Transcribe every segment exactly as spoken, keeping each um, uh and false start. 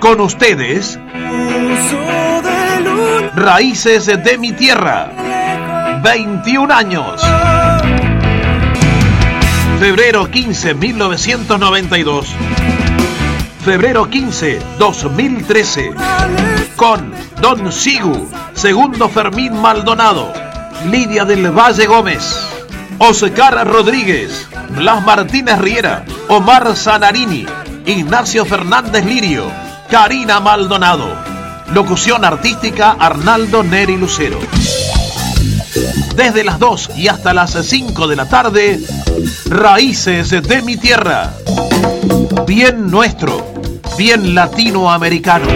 Con ustedes, Raíces de mi Tierra, veintiún años. Febrero quince, mil novecientos noventa y dos. Febrero quince, dos mil trece. Con Don Sigu, Segundo Fermín Maldonado, Lidia del Valle Gómez, Oscar Rodríguez, Blas Martínez Riera, Omar Zanarini, Ignacio Fernández Lirio, Karina Maldonado. Locución artística Arnaldo Neri Lucero. Desde las dos y hasta las cinco de la tarde, Raíces de mi Tierra. Bien nuestro, bien latinoamericano.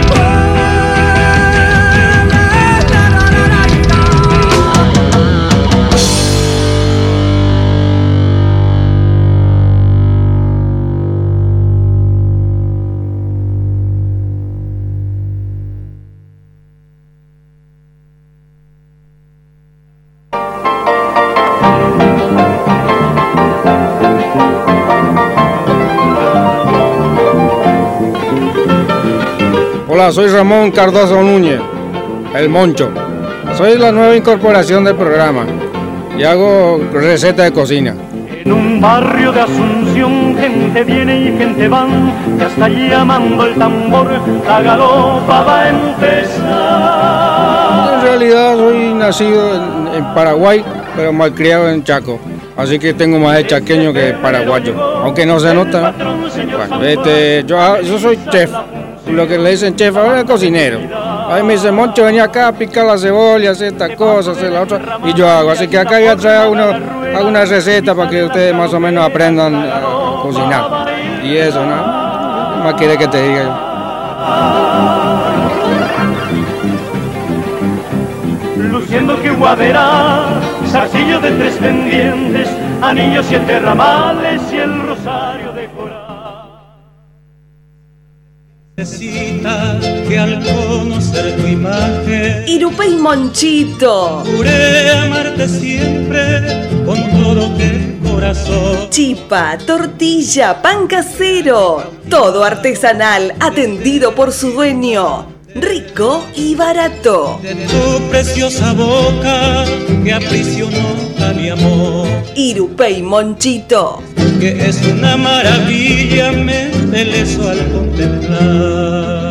Hola, soy Ramón Cardoso Núñez, el Moncho. Soy la nueva incorporación del programa y hago receta de cocina. En un barrio de Asunción, gente viene y gente van, que hasta llamando el tambor, la galopa va a empezar. En realidad soy nacido en, en Paraguay, pero malcriado en Chaco. Así que tengo más de chaqueño que paraguayo, aunque no se nota. Bueno, este, yo, yo soy chef. Lo que le dicen chef ahora es cocinero. Ahí me dice, Moncho, venía acá a picar la cebolla, hacer esta cosa, hacer la otra, y yo hago. Así que acá voy a traer uno, hago una receta para que ustedes más o menos aprendan a cocinar. Y eso, ¿no? ¿Qué más quiere que te diga yo? Luciendo que guadera, zarcillo de tres pendientes, anillos, siete ramales y el rosario de coral. Necesita que al conocer tu imagen, Irupey Monchito, juré amarte siempre con todo el corazón. Chipa, tortilla, pan casero, todo artesanal, atendido por su dueño. Rico y barato. De tu preciosa boca que aprisionó a mi amor. Irupey Monchito, que es una maravilla, me embelezo al contemplar.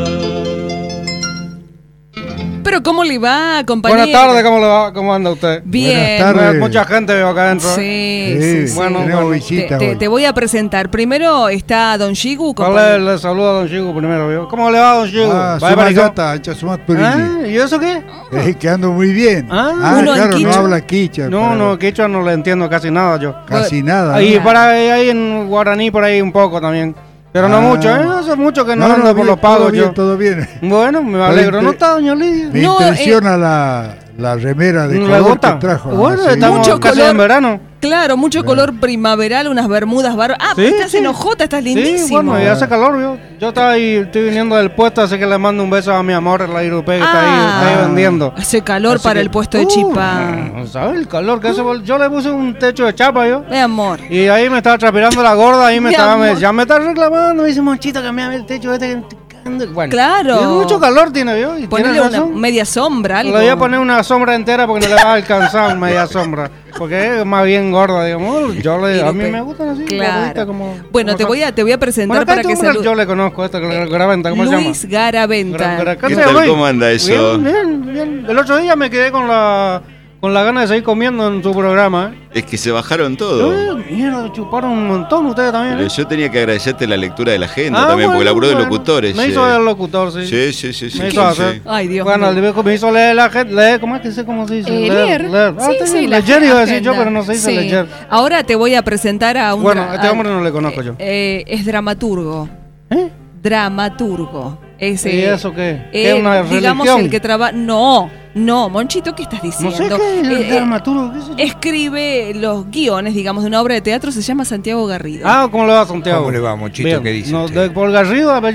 Pero ¿cómo le va, compañero? Buenas tardes, ¿cómo le va? ¿Cómo anda usted? Bien. Buenas tardes. Mucha gente veo acá adentro. Sí, sí, sí, sí. Bueno, bueno, bueno, te, te, te voy a presentar. Primero está Don Shigu. Vale, le saludo a Don Shigu primero. ¿Vio? ¿Cómo le va, Don Shigu? Ah, ¿Ah? ¿Y eso qué? Es que ando muy bien. Ah, ah uno claro, en no habla quichua. No, para... no, quichua no le entiendo casi nada yo. Casi nada. Ahí, ¿no? para ahí en guaraní, por ahí un poco también. Pero ah, no mucho, ¿eh? Hace mucho que no, no ando no, por bien, los pagos todo yo. Bien, todo bien. Bueno, me alegro. ¿No está, doña Lidia? Me no, impresiona eh, la, la remera de ¿le color gusta? que trajo. Bueno, ¿no? estamos mucho casi color, en verano. Claro, mucho color primaveral, unas bermudas barbas. Ah, Sí, estás sí. en ojota, estás lindísimo. Sí, bueno, y hace calor, yo. Yo estaba ahí, estoy viniendo del puesto, así que le mando un beso a mi amor, la Irupé, que está, ahí, Ah. está ahí vendiendo. Hace calor Así para que- el puesto de Uh, Chipa. ¿Sabes el calor que hace? Yo le puse un techo de chapa, yo. Mi amor. Y ahí me estaba transpirando la gorda, ahí me Mi estaba, me- amor. ya me está reclamando, me dice, Monchito, cambiame el techo este. Bueno, Claro. tiene mucho calor tiene yo. Y Ponele tiene una razón. media sombra, algo. Le voy a poner una sombra entera porque no le va a alcanzar media sombra. Porque es más bien gorda, digamos. Yo le, a mí me gustan así. Claro. gorditas como, Bueno, como te son. voy a te voy a presentar Bueno, acá para que este hombre salude. yo le conozco, esto, Garaventa, ¿cómo se llama? Luis Garaventa. Gra- Gra- ¿Qué se tal? llama? ¿Cómo anda eso? Bien, bien, bien. El otro día me quedé con la con la gana de seguir comiendo en su programa. Es que se bajaron ¿eh? todo. Eh, mierda, chuparon un montón ustedes también. Pero ¿eh? yo tenía que agradecerte la lectura de la agenda Ah, también, porque bueno, laburó de bueno. locutores. Me eh. hizo el locutor, sí. Sí, sí, sí. sí, Me sí, hizo sí. hacer. Ay, Dios Bueno, mío. el viejo me hizo leer la gente, leer, ¿cómo es que sé cómo se dice? Eh, leer. leer. Ah, Sí, está sí, bien. la Leyer iba a decir agenda. yo, pero no se dice Sí. leyer. Ahora te voy a presentar a un Bueno, dra- este a- hombre no le conozco yo. eh, es dramaturgo. ¿Eh? Dramaturgo. Es, ¿Y eh, eso qué? eh, ¿Qué es una digamos religión? el que trabaja. No, no, Monchito, ¿qué estás No diciendo? sé qué es el Eh, eh, dramaturgo, qué sé yo. escribe los guiones, digamos, de una obra de teatro, se llama Santiago Garrido. Ah, ¿cómo le va, Santiago? ¿Cómo le va, Monchito? Bien. ¿Qué dice No, usted? de, ¿Por Garrido apellido?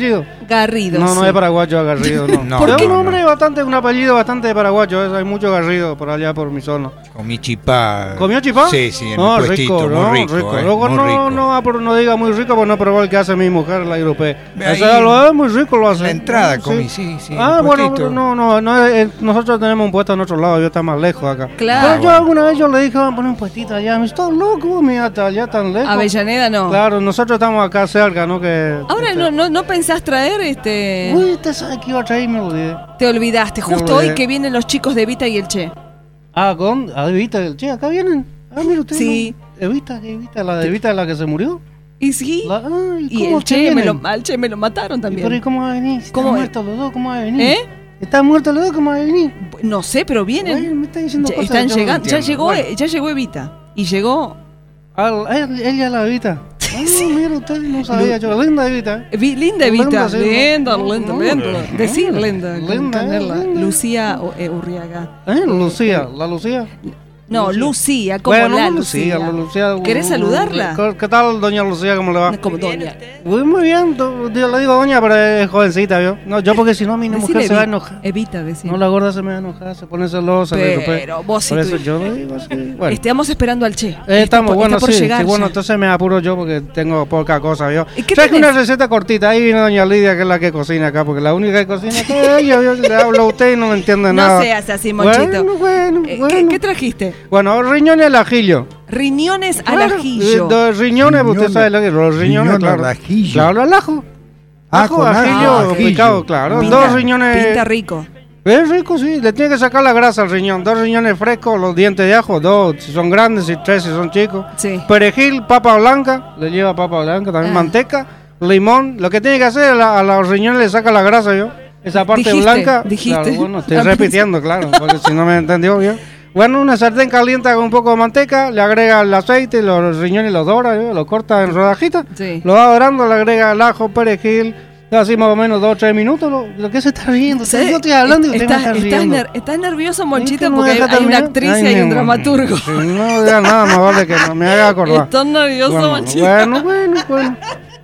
Garrido. No, sí. no es paraguayo Garrido, no. No, ¿Por no, es un no. hombre bastante, un apellido bastante paraguayo, ¿eh? Hay mucho Garrido por allá por mi zona. Comí chipá. ¿Comió chipá? Sí, sí, en no, un puestito, rico, muy no, rico, rico. eh, Luego muy no, rico. no, no, no diga muy rico, porque no probó el que hace mi mujer, la europea. Ahí, Eso lo es muy rico, lo hace. La entrada Sí. comí, sí, sí. Ah, en un bueno, puestito. no, no, no eh, nosotros tenemos un puesto en otro lado, yo está más lejos acá. Claro. Pero yo alguna vez yo le dije, vamos a poner un puestito allá, me está loco, vos, mira, hasta allá tan lejos. Avellaneda no. Claro, nosotros estamos acá cerca, ¿no? Que, Ahora este- no, no, no pensás traer este. Uy, usted sabe que iba a traer y me olvidé. Te olvidaste, Me justo olvidé. hoy que vienen los chicos de Evita y el Che. Ah, con ah, Evita, che, acá vienen. Ah, mira usted. Sí. ¿no? Evita, Evita, la de Evita es la que se murió. Y sí. La, ay, Y ¿cómo el que che, me vienen? lo, al Che me lo mataron ¿Y también. pero ¿y cómo va a venir? Si ¿Cómo están es? muertos los dos, ¿cómo va a venir? ¿Eh? ¿Están muertos los dos? ¿Cómo va a venir? No sé, pero vienen. Ay, me está diciendo Ya cosas están que yo no llegando. Ya entiendo. llegó, Bueno. ya llegó Evita. Y llegó. Ah, él- ella la Evita. Ah, Sí. mira usted, no sabía yo. Linda Evita. ¿eh? Vi- linda Linda, Evita. sí, Linda, no, linda, no, linda. no, Decir no, linda. con linda, canela. linda. Lucía o- eh, Urriaga. ¿Eh? Lucía, la Lucía. No, Lucía, como Bueno, la Lucía, Lucía. la Lucía. ¿Querés saludarla? ¿Qué, qué tal, doña Lucía? ¿Cómo le va? Como doña. Muy, muy bien, do- yo le digo doña, pero es jovencita, ¿vio? No, yo porque si no mi Decile mujer se va a Evi- enojar. Evita, decir. No, la gorda se me va a enojar, se pone celosa. le digo, Pero vos sí Por tú- eso yo le digo así. Bueno. Estamos esperando al Che. Eh, Está estamos, por- bueno, está por sí, llegar sí, bueno, ya. entonces me apuro yo porque tengo poca cosa, ¿vio? ¿Y qué Traje tenés? una receta cortita, ahí viene doña Lidia, que es la que cocina acá, porque la única que cocina acá es ella, yo le hablo a usted y no me entiende No nada. seas así, Monchito. Bueno, bueno, Eh, bueno. ¿qué, qué trajiste? Bueno, riñones al ajillo. Riñones al Claro, ajillo. eh, dos riñones, Riñones. usted sabe lo que los riñones, Riñón claro. al ajillo. Claro, al ajo. Ah, Ajo, con ajo, ajillo, ajillo. picado, claro. Pinta- dos riñones. Pinta rico. Es rico, sí. Le tiene que sacar la grasa al riñón. Dos riñones frescos, los dientes de ajo, dos si son grandes y tres si son chicos. Sí. Perejil, papa blanca, le lleva papa blanca, también Ah. manteca, limón. Lo que tiene que hacer a, la- a los riñones le saca la grasa, yo. Esa parte Dijiste, blanca. dijiste. Claro, bueno, estoy Ah, repitiendo, claro, porque si no me entendió, yo. Bueno, una sartén caliente con un poco de manteca, le agrega el aceite, los riñones los dora, ¿yo? Los corta en rodajitas, Sí. lo va dorando, le agrega el ajo, perejil, así más o menos dos o tres minutos. Lo, lo que se está riendo, ¿Sabes? yo estoy hablando y usted estás, me está estás, riendo. ner- estás nervioso, Monchito, ¿Es que no porque hay, deja hay una terminar? actriz Ay, y hay mi un amor. dramaturgo. Sí, no diga nada, más vale que no me haga acordar. Estás nervioso, Bueno, Monchito. bueno, bueno, bueno.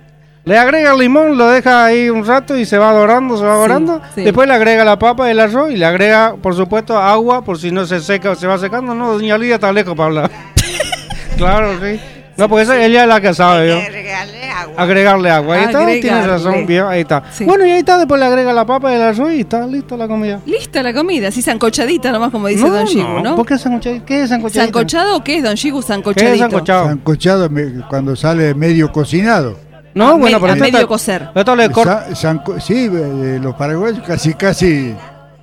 Le agrega el limón, lo deja ahí un rato y se va dorando, se va Sí, dorando. sí. Después le agrega la papa, el arroz y le agrega, por supuesto, agua por si no se seca o se va secando. No, doña Lidia está lejos para hablar. Claro, sí. No, porque esa- ella es la que sabe, yo. Agregarle agua. Ahí está, tiene Agregarle. razón, vio, ahí está. Sí. Bueno, y ahí está, después le agrega la papa, el arroz y está listo la comida. Lista la comida, así sancochadita nomás, como dice Don Shigu, ¿no? ¿Por qué sancochadito? ¿Qué es sancochadito? ¿Sancochado o qué es, Don Shigu? ¿Qué es Sancochadito. sancochado? Sancochado me- cuando sale medio cocinado. No, A bueno, me- pero a esto medio está- cocer. Esto le corta. Sa- sanco- sí, eh, los paraguayos casi, casi.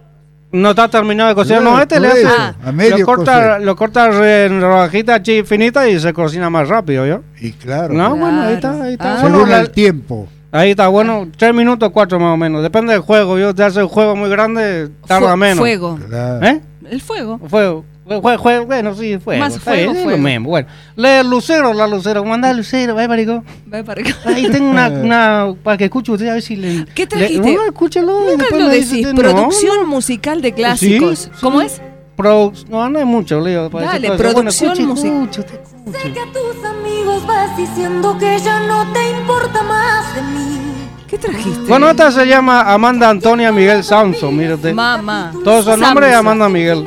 No está terminado de cocer, Claro, no, este le por hace. eso, Ah. a medio lo corta, cocer. lo corta re- en rodajitas chi- finitas y se cocina más rápido, ¿yo? Y claro, No, bueno, ahí Claro. está, ahí está. Ah. Bueno, según la- el tiempo. ahí está, bueno, tres minutos, cuatro más o menos. Depende del juego, yo te hace un juego muy grande, tarda Fue- menos. Fuego. Claro. ¿Eh? El fuego. Fuego. Juego, juego, bueno, sí, fuego. Más está fuego, bien, es fuego. lo mismo. Bueno, le Lucero, la Lucero, ¿cómo anda Lucero? Vaya, marico. Ve para acá. Ahí tengo una, una, para que escuche usted, a ver si le... ¿Qué le- trajiste? no, escúchelo. y Nunca después lo me dice decís. usted, no, Producción musical de clásicos. Sí, ¿Cómo sí. es? Produ- no, no hay mucho, Leo. para Dale, decir cosas. producción bueno, musical. escuche, escuche, usted escuche. Sé que a tus amigos vas diciendo que ya no te importa más de mí. ¿Qué trajiste? Bueno, esta se llama Amanda Antonia Miguel Samson, mire usted. Mamá. Todos son nombres de Samson. Amanda Miguel.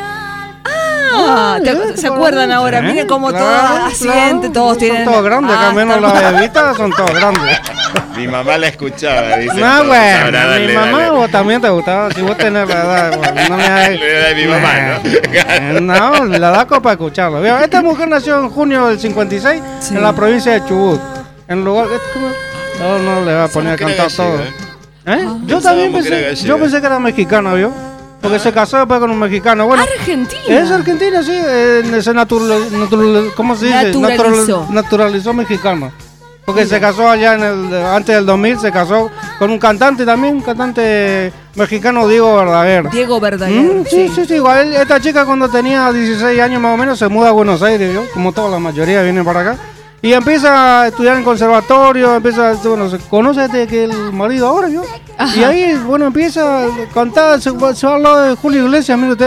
Ah, te- eh, ¿se acuerdan eh, ahora? Miren cómo claro, todos asiente, claro, todos tienen. Son todos grandes, acá Ah, menos está- la bebita, son todos grandes. Mi mamá la escuchaba, dice. No, entonces, bueno, ahora mi dale, mamá dale. vos también te gustaba, si vos tenés la edad, bueno, no me hagas... La edad de mi mamá, Eh, No, la da para escucharlo. Vea, esta mujer nació en junio del cincuenta y seis Sí. en la provincia de Chubut. En lugar... ¿cómo? No, no le va a poner a Somos que cantar era todo. gallega, ¿Eh? Yo Pensábamos también que era pensé, gallega. yo pensé que era mexicana, ¿vio? Porque se casó después con un mexicano. Bueno, Argentina. es argentina, sí. eh, se natural, natural- ¿cómo se dice? Naturalizó. Natural- naturalizó mexicano. Porque se casó allá en el, antes del dos mil, se casó con un cantante también, un cantante mexicano, Diego Verdaguer. Diego Verdaguer. Mm, sí, sí, sí, igual esta chica cuando tenía dieciséis años más o menos se muda a Buenos Aires, ¿vio? Como toda la mayoría vienen para acá. Y empieza a estudiar en conservatorio, empieza, bueno, se conoce desde que el marido ahora, ¿vio? Ajá. Y ahí, bueno, empieza a cantar, se, va- se va al lado de Julio Iglesias, mire usted,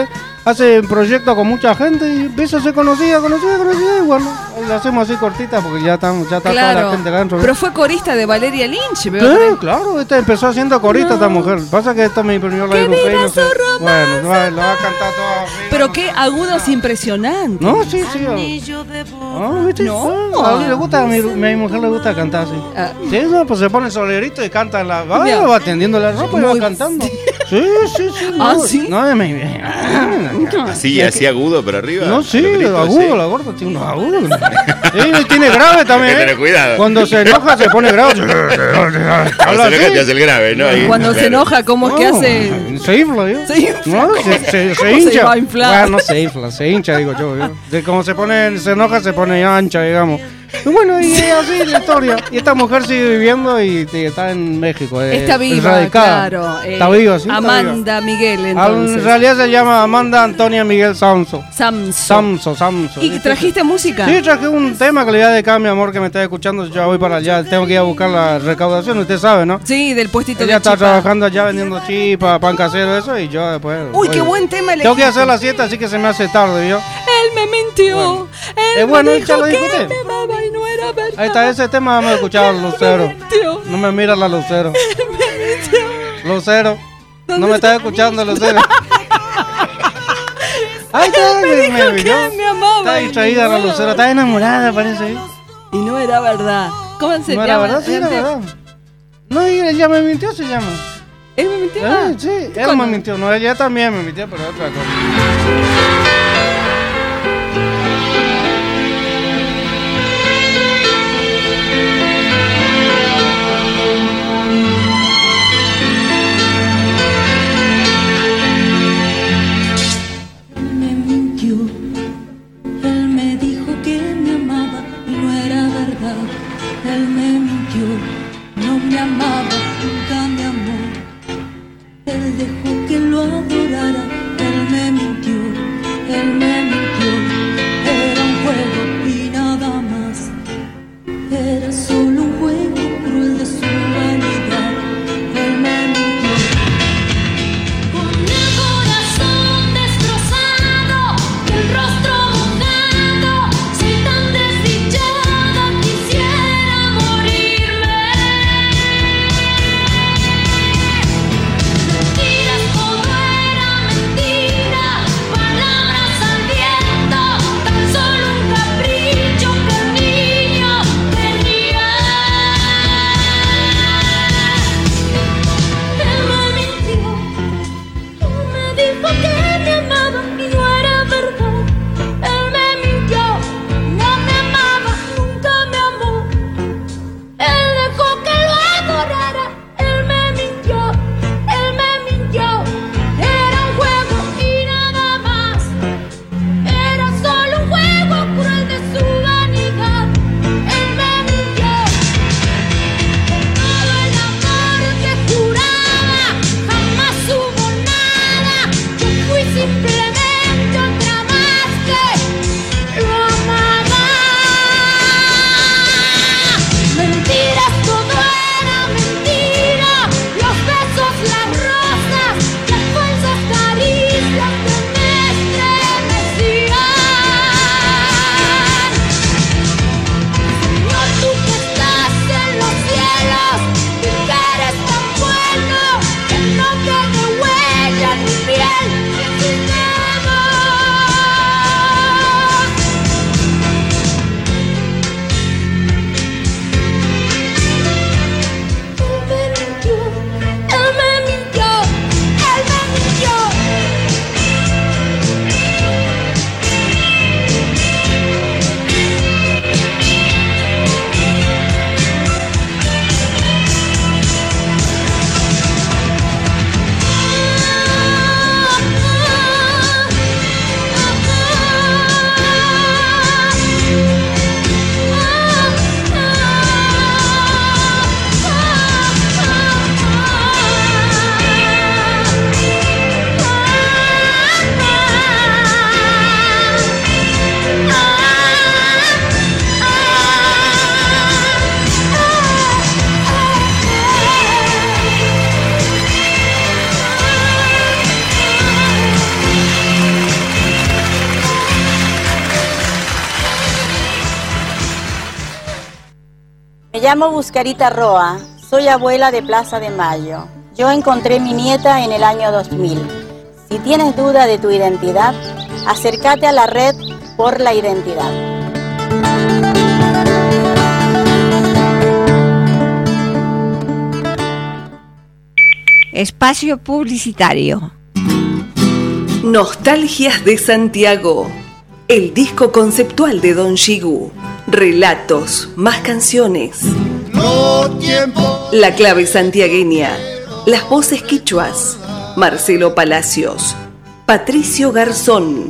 hace proyectos con mucha gente y empieza a ser conocida, conocida, conocida, y bueno, la hacemos así cortita porque ya, estamos, ya está Claro. toda la gente adentro. Pero fue corista de Valeria Lynch, veo. Sí, por ahí. claro, esta empezó haciendo corista esta mujer. Pasa que esta me imprimió la europea y no sé. Bueno, lo va, lo va a cantar toda. Pero qué agudos impresionantes. No, sí, sí. Ah, ¿viste? No. Ah, a mí le gusta, a mi, a mi mujer le gusta cantar así. Ah. Sí, no, pues se pone solerito y canta en la. Va, Mira. va tendiendo la ropa y va Muy- cantando. Sí, sí, sí. No, ¿Ah, sí? No, me, me- Así, así agudo, pero arriba. No, sí, a los gritos, agudo, sí. la gorda tiene unos agudos. Sí, y tiene grave también. Hay que ¿eh? tener cuidado. Cuando se enoja se pone grave. Cuando Habla se enoja así. te hace el grave, ¿no? Ahí, Cuando se claro. enoja, ¿cómo es que No, hace? Se infla, ¿yo? Se infla. No, se, se, se ¿Cómo hincha. se va a inflar? Bueno, no se infla, se hincha, digo yo. ¿yo? De como se pone, se enoja, se pone ancha, digamos. Y bueno, y es así la historia. Y esta mujer sigue viviendo y, y está en México. eh, Está viva, radicada. claro. eh, Está viva, sí. está viva. Amanda Miguel, Al- entonces. En realidad se llama Amanda Antonia Miguel Samso. Samso. Samso, Samso. ¿Y trajiste música? Sí, traje un tema que le voy a dedicar a mi amor que me está escuchando. Yo voy para allá, tengo que ir a buscar la recaudación, usted sabe, ¿no? Sí, del puestito Ella de está chipa. trabajando allá vendiendo chipa, pan casero, eso, y yo después. Uy, voy. qué buen tema elegiste. Tengo que hacer la siesta, así que se me hace tarde, ¿vio? Él me mintió. Él Es bueno, me ya dijo lo que discuté. me amaba y no era verdad. Ahí está, ese tema vamos a escuchar a Lucero. mintió. No me mira la Lucero. Lucero. No me estás escuchando, Lucero. Ahí está, Me me, dijo me que miró. me amaba. Está y distraída no la era Lucero, verdad. está enamorada, parece. Y no era verdad. ¿Cómo se No llama? era verdad, sí era verdad. No, y ella me mintió, se llama. ¿Él me mintió? Eh, sí, él ¿Cuándo? me mintió. No, ella también me mintió, pero otra cosa. Él me mintió, él me dijo que me amaba y no era verdad. Él me mintió, no me amaba, nunca me amó. Él dejó que lo adorara, él me mintió, él me mintió. Era un juego y nada más, era solo un juego cruel de su vanidad. Él me mintió. Con el corazón destrozado y el rostro mudado, soy tan desdichada, quisiera morirme. Mentiras llamo Buscarita Roa, soy abuela de Plaza de Mayo. Yo encontré mi nieta en el año dos mil. Si tienes duda de tu identidad, acércate a la red por la identidad. Espacio publicitario. Nostalgias de Santiago. El disco conceptual de Don Shigu. Relatos, más canciones. La clave santiagueña. Las voces quichuas. Marcelo Palacios. Patricio Garzón.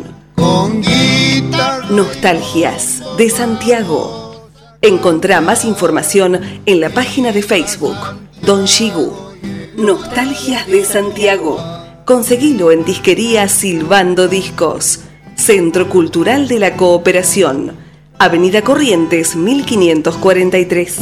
Nostalgias de Santiago. Encontrá más información en la página de Facebook Don Shigu. Nostalgias de Santiago. Conseguilo en Disquería Silbando Discos. Centro Cultural de la Cooperación. Avenida Corrientes mil quinientos cuarenta y tres.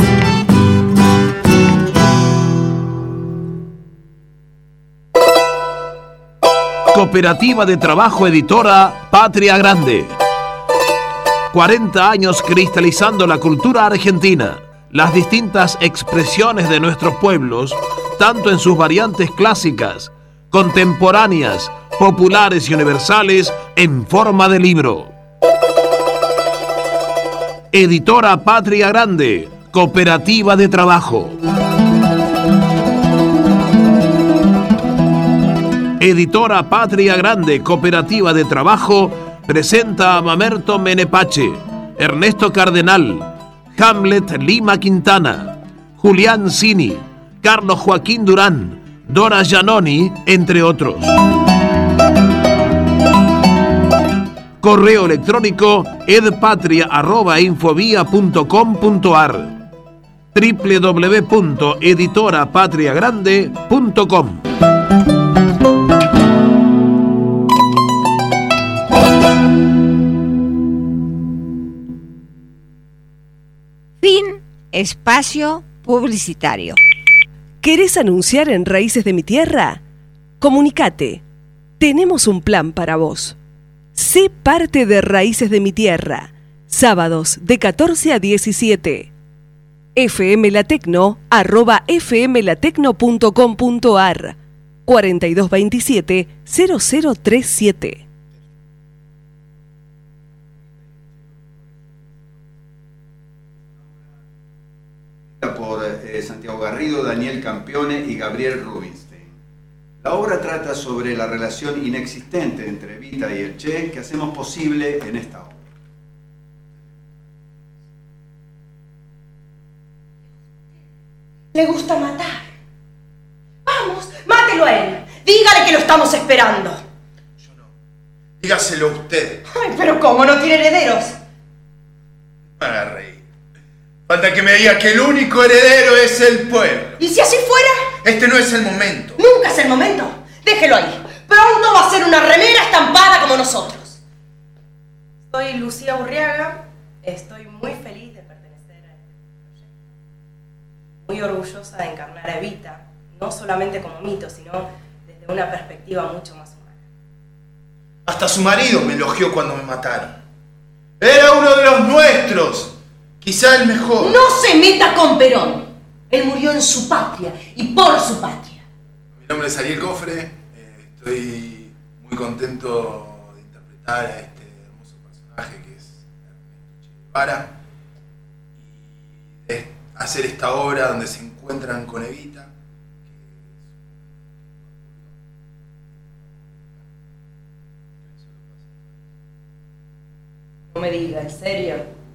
Cooperativa de Trabajo Editora Patria Grande. cuarenta años cristalizando la cultura argentina, las distintas expresiones de nuestros pueblos, tanto en sus variantes clásicas, contemporáneas, populares y universales, en forma de libro. Editora Patria Grande, Cooperativa de Trabajo. Editora Patria Grande, Cooperativa de Trabajo, presenta a Mamerto Menepache, Ernesto Cardenal, Hamlet Lima Quintana, Julián Cini, Carlos Joaquín Durán, Dora Giannoni, entre otros. Correo electrónico edpatria arroba infovía punto com punto ar, doble u doble u doble u punto editora patria grande punto com. Fin. Espacio publicitario. ¿Querés anunciar en Raíces de mi Tierra? Comunicate. Tenemos un plan para vos. Sé parte de Raíces de mi Tierra. Sábados de catorce a diecisiete. fmlatecno arroba fmlatecno punto com punto ar cuarenta y dos veintisiete cero cero treinta y siete. Por eh, Santiago Garrido, Daniel Campione y Gabriel Rubinstein. La obra trata sobre la relación inexistente entre Evita y el Che que hacemos posible en esta obra. Le gusta matar. Vamos, mátelo a él. Dígale que lo estamos esperando. Dígaselo usted. Ay, pero ¿cómo? ¿No tiene herederos? Me haga reír. Falta que me diga que el único heredero es el pueblo. ¿Y si así fuera? Este no es el momento. Nunca es el momento. Déjelo ahí. Pronto va a ser una remera estampada como nosotros. Soy Lucía Urriaga. Estoy muy feliz de pertenecer a este proyecto. Muy orgullosa de encarnar a Evita, no solamente como mito, sino desde una perspectiva mucho más humana. Hasta su marido me elogió cuando me mataron. Era uno de los nuestros. Quizá el mejor. No se meta con Perón. Él murió en su patria y por su patria. Mi nombre es Ariel Cofre. Eh, estoy muy contento de interpretar a este hermoso personaje que es Ernesto Che Guevara y de hacer esta obra donde se encuentran con Evita. No me diga, ¿en serio?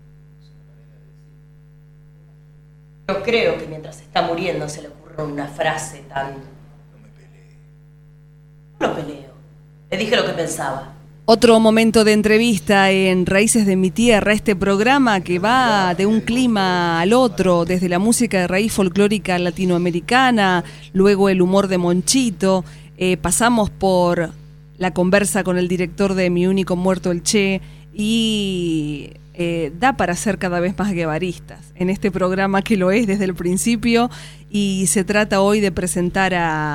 Yo creo que mientras está muriendo se le ocurre una frase tan... No me peleé. No lo peleo. Le dije lo que pensaba. Otro momento de entrevista en Raíces de mi Tierra, este programa que va de un clima al otro, desde la música de raíz folclórica latinoamericana, luego el humor de Monchito, eh, pasamos por la conversa con el director de Mi Único Muerto, el Che, y... Eh, da para ser cada vez más guevaristas en este programa que lo es desde el principio, y se trata hoy de presentar a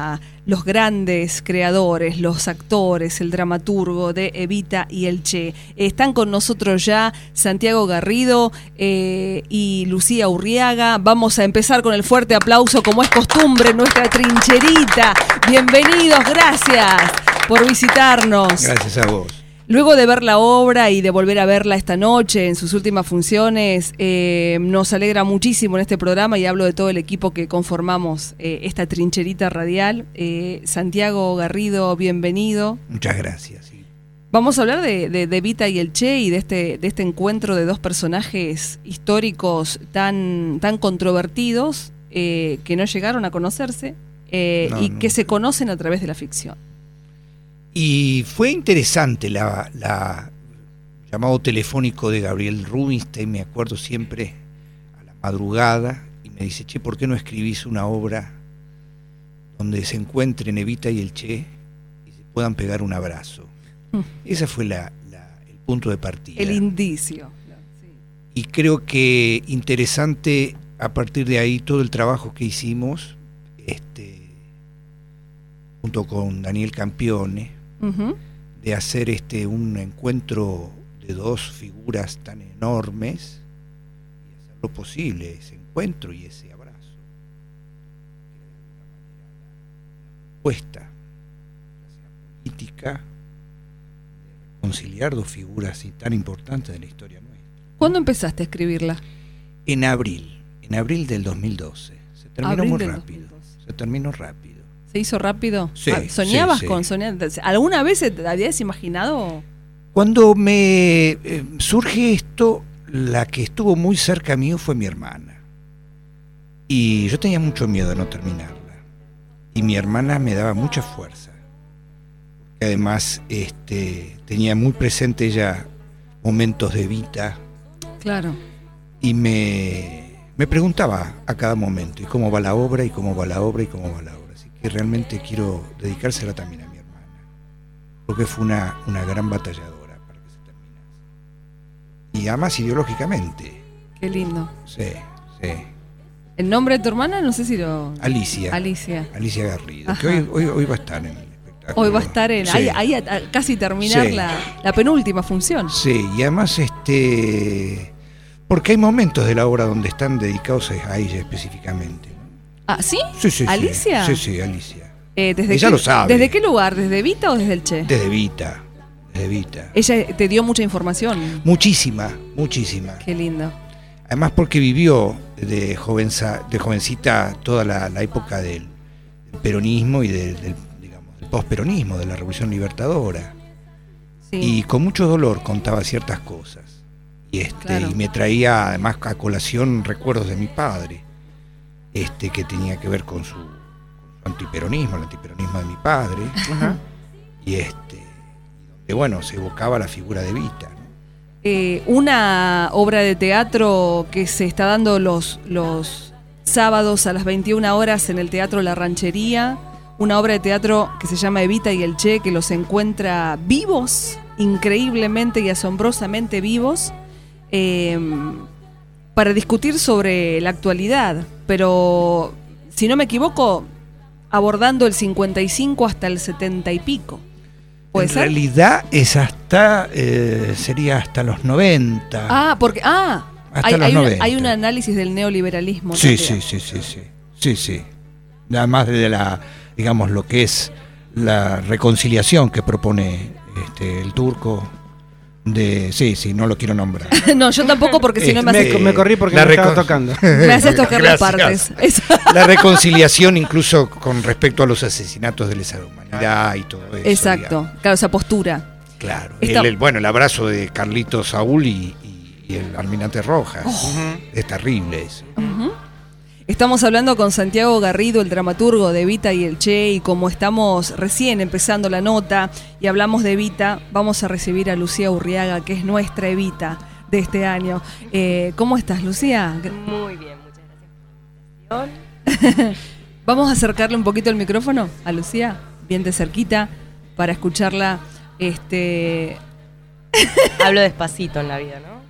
los grandes creadores, los actores, el dramaturgo de Evita y el Che. Están con nosotros ya Santiago Garrido eh, y Lucía Urriaga. Vamos a empezar con el fuerte aplauso, como es costumbre, en nuestra trincherita. Bienvenidos, gracias por visitarnos. Gracias a vos. Luego de ver la obra y de volver a verla esta noche en sus últimas funciones, eh, nos alegra muchísimo en este programa, y hablo de todo el equipo que conformamos eh, esta trincherita radial. Eh, Santiago Garrido, bienvenido. Muchas gracias. Sí. Vamos a hablar de, de, de Evita y el Che, y de este, de este encuentro de dos personajes históricos tan, tan controvertidos eh, que no llegaron a conocerse eh, no, y no. que se conocen a través de la ficción. Y fue interesante la, la llamado telefónico de Gabriel Rubinstein, me acuerdo siempre, a la madrugada, y me dice: Che, ¿por qué no escribís una obra donde se encuentren Evita y el Che y se puedan pegar un abrazo? Mm. Ese fue la, la, el punto de partida. El indicio. Sí. Y creo que interesante a partir de ahí todo el trabajo que hicimos, este, junto con Daniel Campione, Uh-huh. de hacer este un encuentro de dos figuras tan enormes y hacer lo posible, ese encuentro y ese abrazo. La propuesta política de reconciliar dos figuras así tan importantes de la historia nuestra. ¿Cuándo empezaste a escribirla? En abril, en abril del dos mil doce. Se terminó abril muy del rápido. dos mil doce. Se terminó rápido. ¿Se hizo rápido? Sí, ¿Soñabas sí, sí. con soñar? ¿Alguna vez te habías imaginado? Cuando me eh, surge esto, la que estuvo muy cerca mío fue mi hermana. Y yo tenía mucho miedo de no terminarla. Y mi hermana me daba mucha fuerza. Porque además este, tenía muy presente ella momentos de Evita. Claro. Y me, me preguntaba a cada momento: ¿y cómo va la obra? ¿Y cómo va la obra? ¿Y cómo va la obra? Que realmente quiero dedicársela también a mi hermana, porque fue una, una gran batalladora para que se terminase. Y además ideológicamente. Qué lindo. Sí, sí. ¿El nombre de tu hermana? No sé si lo... Alicia. Alicia. Alicia Garrido. Ajá. Que hoy, hoy, hoy va a estar en el espectáculo. Hoy va a estar en... Sí. Ahí, ahí a, a casi terminar sí. la, la penúltima función. Sí, y además este... porque hay momentos de la obra donde están dedicados a ella específicamente. ¿Ah, sí? Sí, sí, ¿Alicia? Sí, sí, Alicia. Eh, ¿desde ella qué, lo sabe. ¿Desde qué lugar? ¿Desde Evita o desde el Che? Desde Evita, desde Evita. ¿Ella te dio mucha información? Muchísima, muchísima. Qué lindo. Además porque vivió de, jovenza, de jovencita toda la, la época del, del peronismo y del, del, digamos, del posperonismo, de la Revolución Libertadora. Sí. Y con mucho dolor contaba ciertas cosas. Y, este, claro. y me traía además a colación recuerdos de mi padre. Este, que tenía que ver con su, con su antiperonismo, el antiperonismo de mi padre. Ajá. Y este, donde bueno, se evocaba la figura de Evita, ¿no? Eh, una obra de teatro que se está dando los, los sábados a las veintiuna horas en el Teatro La Ranchería, una obra de teatro que se llama Evita y el Che, que los encuentra vivos, increíblemente y asombrosamente vivos, eh, para discutir sobre la actualidad, pero si no me equivoco, abordando el cincuenta y cinco hasta el setenta y pico. ¿Puede en ser? realidad es hasta, eh, sería hasta los noventa. Ah, porque, ah, hasta hay, los hay, noventa. Un, hay un análisis del neoliberalismo. Sí, sí, sí, sí, sí, sí, sí. Además de la, digamos, lo que es la reconciliación que propone este, el Turco. De, sí, sí, no lo quiero nombrar. No, yo tampoco, porque si no me hace... Me, me corrí porque me estaba tocando. Me haces tocar las partes. La reconciliación incluso con respecto a los asesinatos de lesa humanidad y todo eso. Exacto, digamos. Claro, esa postura. Claro, el, el, bueno, el abrazo de Carlitos Saúl y, y, y el almirante Rojas. Oh. Es terrible eso. Uh-huh. Estamos hablando con Santiago Garrido, el dramaturgo de Evita y el Che, y como estamos recién empezando la nota y hablamos de Evita, vamos a recibir a Lucía Urriaga, que es nuestra Evita de este año. Eh, ¿Cómo estás, Lucía? Muy bien, muchas gracias por la invitación. Vamos a acercarle un poquito el micrófono a Lucía, bien de cerquita, para escucharla. Este... Hablo despacito en la vida, ¿no?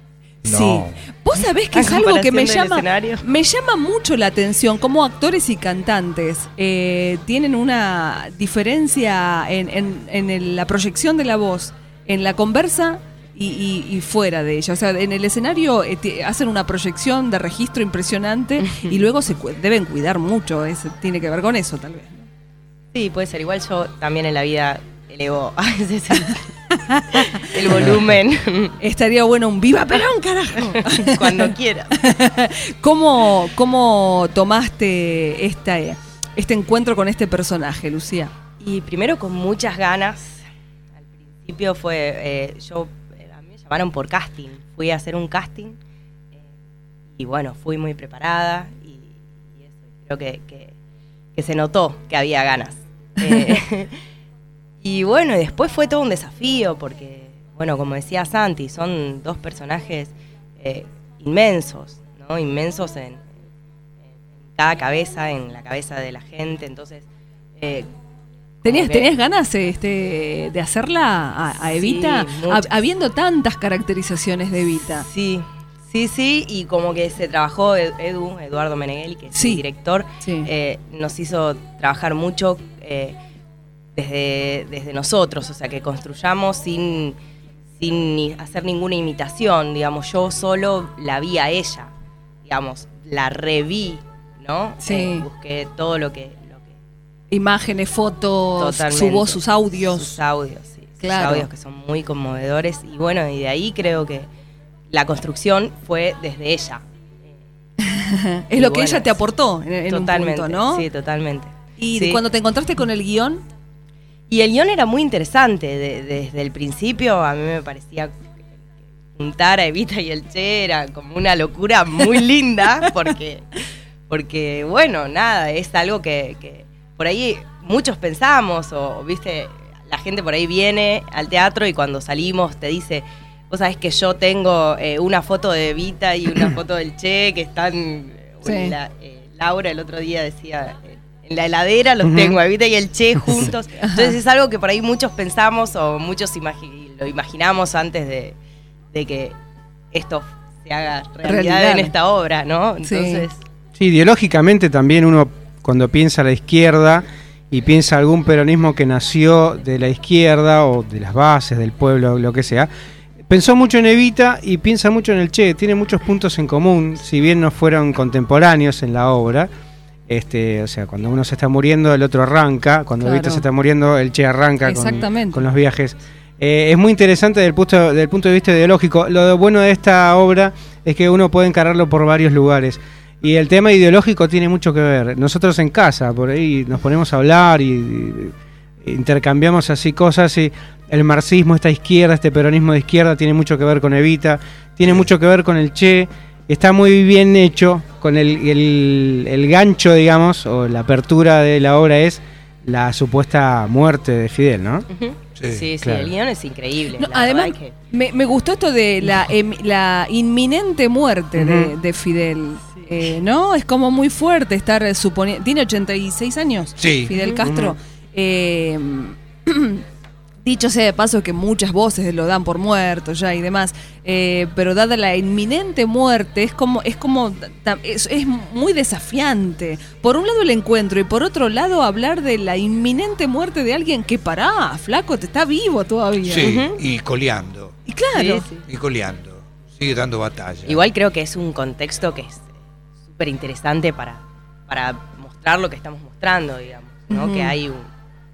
Sí. No. Vos sabés que A es algo que me comparación del llama, escenario. me llama mucho la atención, como actores y cantantes eh, tienen una diferencia en, en, en el- la proyección de la voz, en la conversa y, y- y fuera de ella. O sea, en el escenario eh, ti- hacen una proyección de registro impresionante y luego se cu- deben cuidar mucho, es- tiene que ver con eso tal vez. Sí, puede ser. Igual yo también en la vida elevo a veces el, el volumen. Estaría bueno un Viva Perón, carajo. Cuando quiera. ¿Cómo, cómo tomaste esta, este encuentro con este personaje, Lucía? Y primero con muchas ganas. Al principio fue, eh, yo, eh, a mí me llamaron por casting. Fui a hacer un casting eh, y bueno, fui muy preparada y, y eso, creo que, que, que se notó que había ganas. Eh, y bueno, y después fue todo un desafío porque, bueno, como decía Santi, son dos personajes eh, inmensos, ¿no? Inmensos en, en cada cabeza, en la cabeza de la gente, entonces... Eh, ¿Tenías, como que- ¿Tenías ganas este, de hacerla a, a Evita? Sí, muchas. Ha- habiendo tantas caracterizaciones de Evita. Sí, sí, sí, y como que se trabajó Ed- Edu, Eduardo Meneghel, que es Sí, el director, sí. eh, nos hizo trabajar mucho eh, desde, desde nosotros, o sea, que construyamos sin, sin ni hacer ninguna imitación, digamos, yo solo la vi a ella, digamos, la reví, ¿no? Sí. Eh, busqué todo lo que... Imágenes, fotos, Totalmente. su voz, sus audios. Sus audios, sí. Claro. Sus audios que son muy conmovedores. Y bueno, y de ahí creo que la construcción fue desde ella. Es Y lo que bueno, ella te aportó en, en totalmente, un punto, ¿no? Sí, totalmente. Y Sí. cuando te encontraste con el guión, Y el guión era muy interesante. de- desde el principio a mí me parecía que juntar a Evita y el Che era como una locura muy linda. porque, porque, bueno, nada, es algo que, que por ahí muchos pensamos, o viste, la gente por ahí viene al teatro y cuando salimos te dice, vos sabés que yo tengo eh, una foto de Evita y una foto del Che que están, eh, Sí. en la- eh, Laura el otro día decía, eh, en la heladera los Ujú. tengo, a Evita y el Che juntos. Entonces es algo que por ahí muchos pensamos o muchos imagi- lo imaginamos antes de, de que esto se haga realidad, Realidad. en esta obra, ¿no? Sí. Entonces... Sí, ideológicamente también uno cuando piensa a la izquierda y piensa algún peronismo que nació de la izquierda o de las bases del pueblo, lo que sea, pensó mucho en Evita y piensa mucho en el Che, tiene muchos puntos en común, si bien no fueron contemporáneos en la obra. Este, o sea, cuando uno se está muriendo, el otro arranca, cuando Claro. Evita se está muriendo, el Che arranca con, Exactamente. con los viajes. Eh, es muy interesante desde el, punto, del punto de vista ideológico. Lo bueno de esta obra es que uno puede encararlo por varios lugares. Y el tema ideológico tiene mucho que ver. Nosotros en casa, por ahí nos ponemos a hablar y, y intercambiamos así cosas y el marxismo, esta izquierda, este peronismo de izquierda tiene mucho que ver con Evita, tiene mucho que ver con el Che, está muy bien hecho, con el, el, el gancho, digamos, o la apertura de la obra es la supuesta muerte de Fidel, ¿no? Ujú. Sí, Sí, sí, claro. el guión es increíble. No, la además, verdad que- me, me gustó esto de la, em- la inminente muerte de, Ujú. de Fidel. Eh, ¿No? Es como muy fuerte estar suponiendo. Tiene ochenta y seis años, Sí. Fidel Ujú. Castro. Eh, dicho sea de paso que muchas voces lo dan por muerto ya y demás, eh, pero dada la inminente muerte, es como, es como, ta- es, es muy desafiante. Por un lado el encuentro y por otro lado hablar de la inminente muerte de alguien que pará, flaco, te está vivo todavía. Sí, Ujú. y coleando. Y claro. Sí, sí. Y coleando. Sigue dando batalla. Igual creo que es un contexto que es súper interesante para, para mostrar lo que estamos mostrando, digamos, ¿no? Ujú. Que hay un-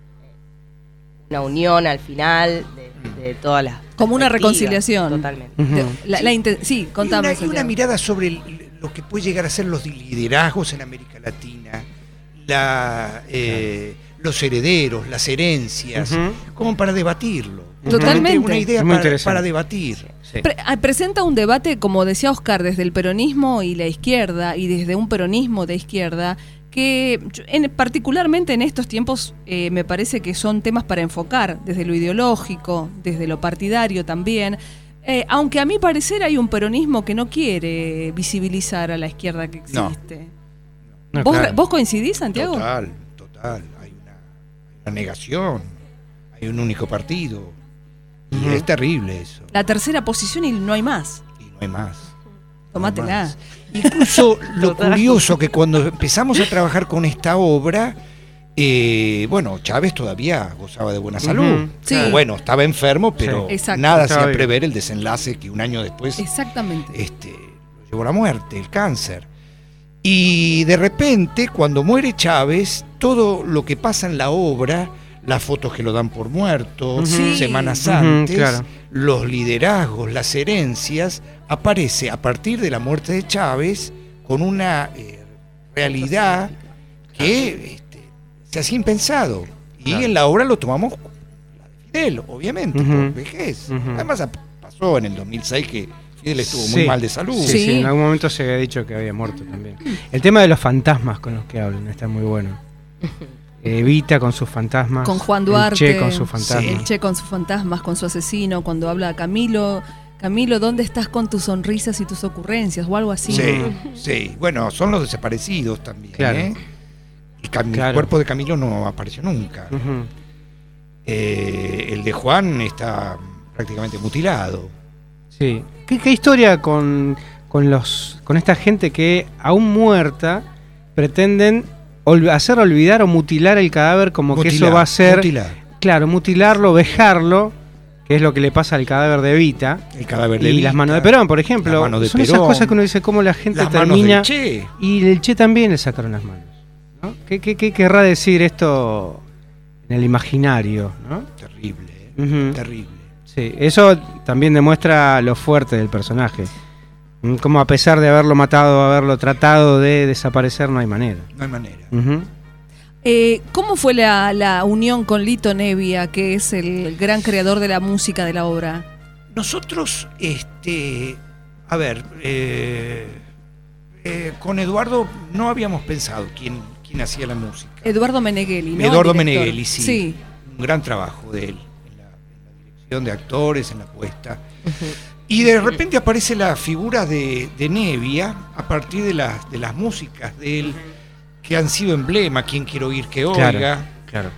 una unión al final de, de todas las Como una perspectivas, reconciliación. Totalmente. De- la- la inten- sí, contame. Y una, y una Santiago. mirada sobre el- lo que puede llegar a ser los liderazgos en América Latina, la, eh, los herederos, las herencias, Ujú. como para debatirlo. Totalmente. Una idea Es muy para, interesante. para debatir. Pre- ah, presenta un debate, como decía Oscar, desde el peronismo y la izquierda, y desde un peronismo de izquierda, que yo- en, particularmente en estos tiempos eh, me parece que son temas para enfocar, desde lo ideológico, desde lo partidario también, eh, aunque a mi parecer hay un peronismo que no quiere visibilizar a la izquierda que No. existe. No, ¿Vos, claro. ¿Vos coincidís, Santiago? Total, total. Hay una, hay una negación. Hay un único partido. Y Ujú. es terrible eso. La tercera posición y no hay más. Y no no hay más. Tómatela. No Incluso lo curioso que cuando empezamos a trabajar con esta obra, eh, bueno, Chávez todavía gozaba de buena salud. Uh-huh. Sí. O bueno, estaba enfermo, pero sí. nada Estaba hacía bien. prever el desenlace que un año después Exactamente. este, lo llevó a la muerte, el cáncer. Y de repente, cuando muere Chávez, todo lo que pasa en la obra, las fotos que lo dan por muerto, Sí. semanas Ujú, antes, claro. los liderazgos, las herencias, aparece a partir de la muerte de Chávez con una eh, realidad que este, se hacía impensado. Y Claro. en la obra lo tomamos la de Fidel, obviamente, Ujú. por vejez. Ujú. Además ap- pasó en el dos mil seis que Fidel estuvo Sí. muy mal de salud. Sí, sí, en algún momento se había dicho que había muerto también. El tema de los fantasmas con los que hablan está muy bueno. Evita con sus fantasmas. Con Juan el Duarte. Che con sus fantasmas. El Che con sus fantasmas, con su asesino, cuando habla Camilo, Camilo, ¿dónde estás con tus sonrisas y tus ocurrencias? O algo así. Sí, sí. Bueno, son los desaparecidos también. Claro. ¿eh? Y Cam- Claro. El cuerpo de Camilo no apareció nunca. Ujú. Eh, el de Juan está prácticamente mutilado. Sí. ¿Qué, qué historia con, con los con esta gente que aún muerta pretenden ol- hacer olvidar o mutilar el cadáver como que Mutilar, eso va a ser mutilar. claro, mutilarlo, vejarlo, que es lo que le pasa al cadáver de Evita. El cadáver y de Evita, las manos de Perón, por ejemplo, las manos de son esas Perón, cosas que uno dice cómo la gente las manos termina del Che. y el Che también le sacaron las manos, ¿no? ¿Qué, qué, qué querrá decir esto en el imaginario, ¿no? Terrible, Ujú. terrible. Sí, eso también demuestra lo fuerte del personaje. Mm, Como a pesar de haberlo matado, haberlo tratado de desaparecer, no hay manera. No hay manera. Ujú. Eh, ¿Cómo fue la, la unión con Lito Nevia, que es el gran creador de la música de la obra? Nosotros, este, a ver, eh, eh, con Eduardo no habíamos pensado quién, quién hacía la música. Eduardo Meneghelli, ¿no? Eduardo El director. Meneghelli, sí. Sí. Un gran trabajo de él en la, en la dirección de actores, en la puesta. Y de repente aparece la figura de, de Nevia a partir de las, de las músicas de él que han sido emblema, Quien quiero oír que oiga. Claro, claro.